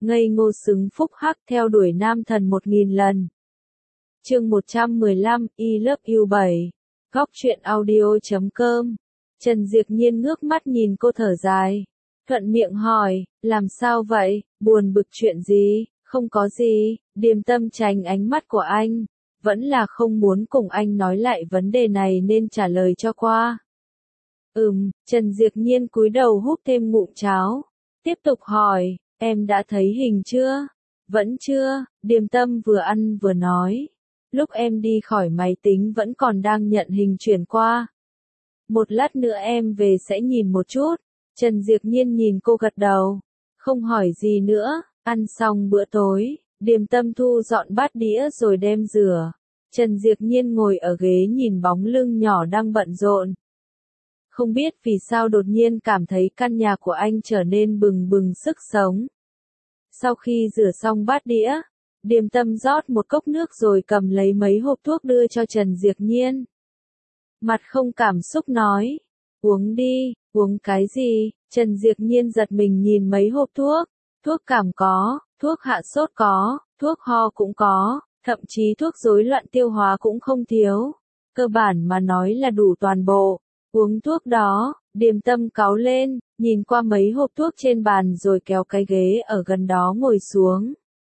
ngây ngô xứng phúc hắc theo đuổi nam thần 1000 lần. Chương 115, I Love You 7. Góc truyện audio.com. Trần Diệp Nhiên ngước mắt nhìn cô thở dài. Thuận miệng hỏi, làm sao vậy, buồn bực chuyện gì? Không có gì, Điềm Tâm tránh ánh mắt của anh. Vẫn là không muốn cùng anh nói lại vấn đề này nên trả lời cho qua. Trần Diệp Nhiên cúi đầu húp thêm ngụm cháo. Tiếp tục hỏi, em đã thấy hình chưa? Vẫn chưa, Điềm Tâm vừa ăn vừa nói. Lúc em đi khỏi máy tính vẫn còn đang nhận hình chuyển qua. Một lát nữa em về sẽ nhìn một chút. Trần Diệp Nhiên nhìn cô gật đầu. Không hỏi gì nữa, ăn xong bữa tối, Điềm Tâm thu dọn bát đĩa rồi đem rửa. Trần Diệp Nhiên ngồi ở ghế nhìn bóng lưng nhỏ đang bận rộn. Không biết vì sao đột nhiên cảm thấy căn nhà của anh trở nên bừng bừng sức sống. Sau khi rửa xong bát đĩa, Điềm Tâm rót một cốc nước rồi cầm lấy mấy hộp thuốc đưa cho Trần Diệp Nhiên. Mặt không cảm xúc nói, uống đi, uống cái gì? Trần Diệp Nhiên giật mình nhìn mấy hộp thuốc. Thuốc cảm có, thuốc hạ sốt có, thuốc ho cũng có, thậm chí thuốc rối loạn tiêu hóa cũng không thiếu. Cơ bản mà nói là đủ toàn bộ. Uống thuốc đó, Điềm Tâm cáu lên, nhìn qua mấy hộp thuốc trên bàn rồi kéo cái ghế ở gần đó ngồi xuống.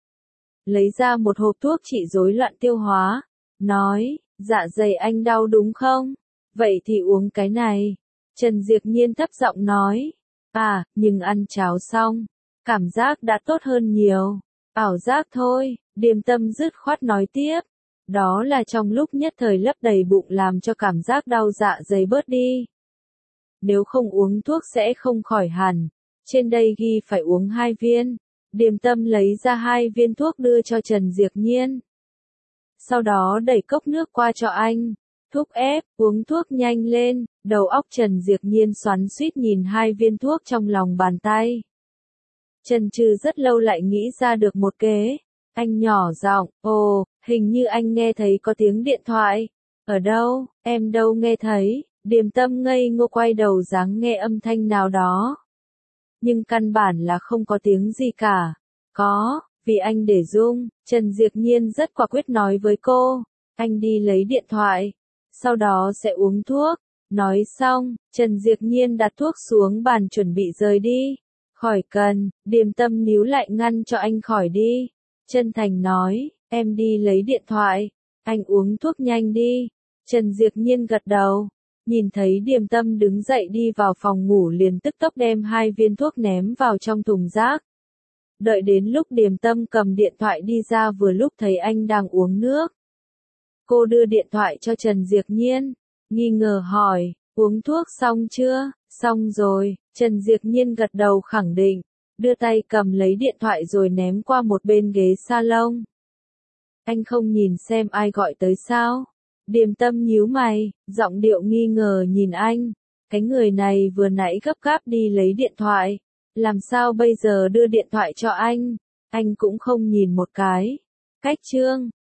Lấy ra một hộp thuốc trị rối loạn tiêu hóa, nói, dạ dày anh đau đúng không? Vậy thì uống cái này. Trần Diệp Nhiên thấp giọng nói, nhưng ăn cháo xong, cảm giác đã tốt hơn nhiều. Ảo giác thôi, Điềm Tâm dứt khoát nói tiếp. Đó là trong lúc nhất thời lấp đầy bụng làm cho cảm giác đau dạ dày bớt đi. Nếu không uống thuốc sẽ không khỏi hẳn. Trên đây ghi phải uống 2 viên. Điềm Tâm lấy ra 2 viên thuốc đưa cho Trần Diệp Nhiên. Sau đó đẩy cốc nước qua cho anh. Thúc ép, uống thuốc nhanh lên. Đầu óc Trần Diệp Nhiên xoắn xuýt nhìn 2 viên thuốc trong lòng bàn tay. Trần Trừ rất lâu lại nghĩ ra được một kế. Anh nhỏ giọng, hình như anh nghe thấy có tiếng điện thoại. Ở đâu, em đâu nghe thấy. Điềm Tâm ngây ngô quay đầu dáng nghe âm thanh nào đó. Nhưng căn bản là không có tiếng gì cả. Có, vì anh để rung. Trần Diệp Nhiên rất quả quyết nói với cô. Anh đi lấy điện thoại. Sau đó sẽ uống thuốc. Nói xong, Trần Diệp Nhiên đặt thuốc xuống bàn chuẩn bị rời đi. Khỏi cần, Điềm Tâm níu lại ngăn cho anh khỏi đi. Chân thành nói, em đi lấy điện thoại. Anh uống thuốc nhanh đi. Trần Diệp Nhiên gật đầu. Nhìn thấy Điềm Tâm đứng dậy đi vào phòng ngủ liền tức tốc đem 2 viên thuốc ném vào trong thùng rác. Đợi đến lúc Điềm Tâm cầm điện thoại đi ra vừa lúc thấy anh đang uống nước. Cô đưa điện thoại cho Trần Diệp Nhiên. Nghi ngờ hỏi, uống thuốc xong chưa? Xong rồi, Trần Diệp Nhiên gật đầu khẳng định. Đưa tay cầm lấy điện thoại rồi ném qua một bên ghế salon. Anh không nhìn xem ai gọi tới sao? Điềm Tâm nhíu mày, giọng điệu nghi ngờ nhìn anh. Cái người này vừa nãy gấp gáp đi lấy điện thoại. Làm sao bây giờ đưa điện thoại cho anh? Anh cũng không nhìn một cái. Cách chương.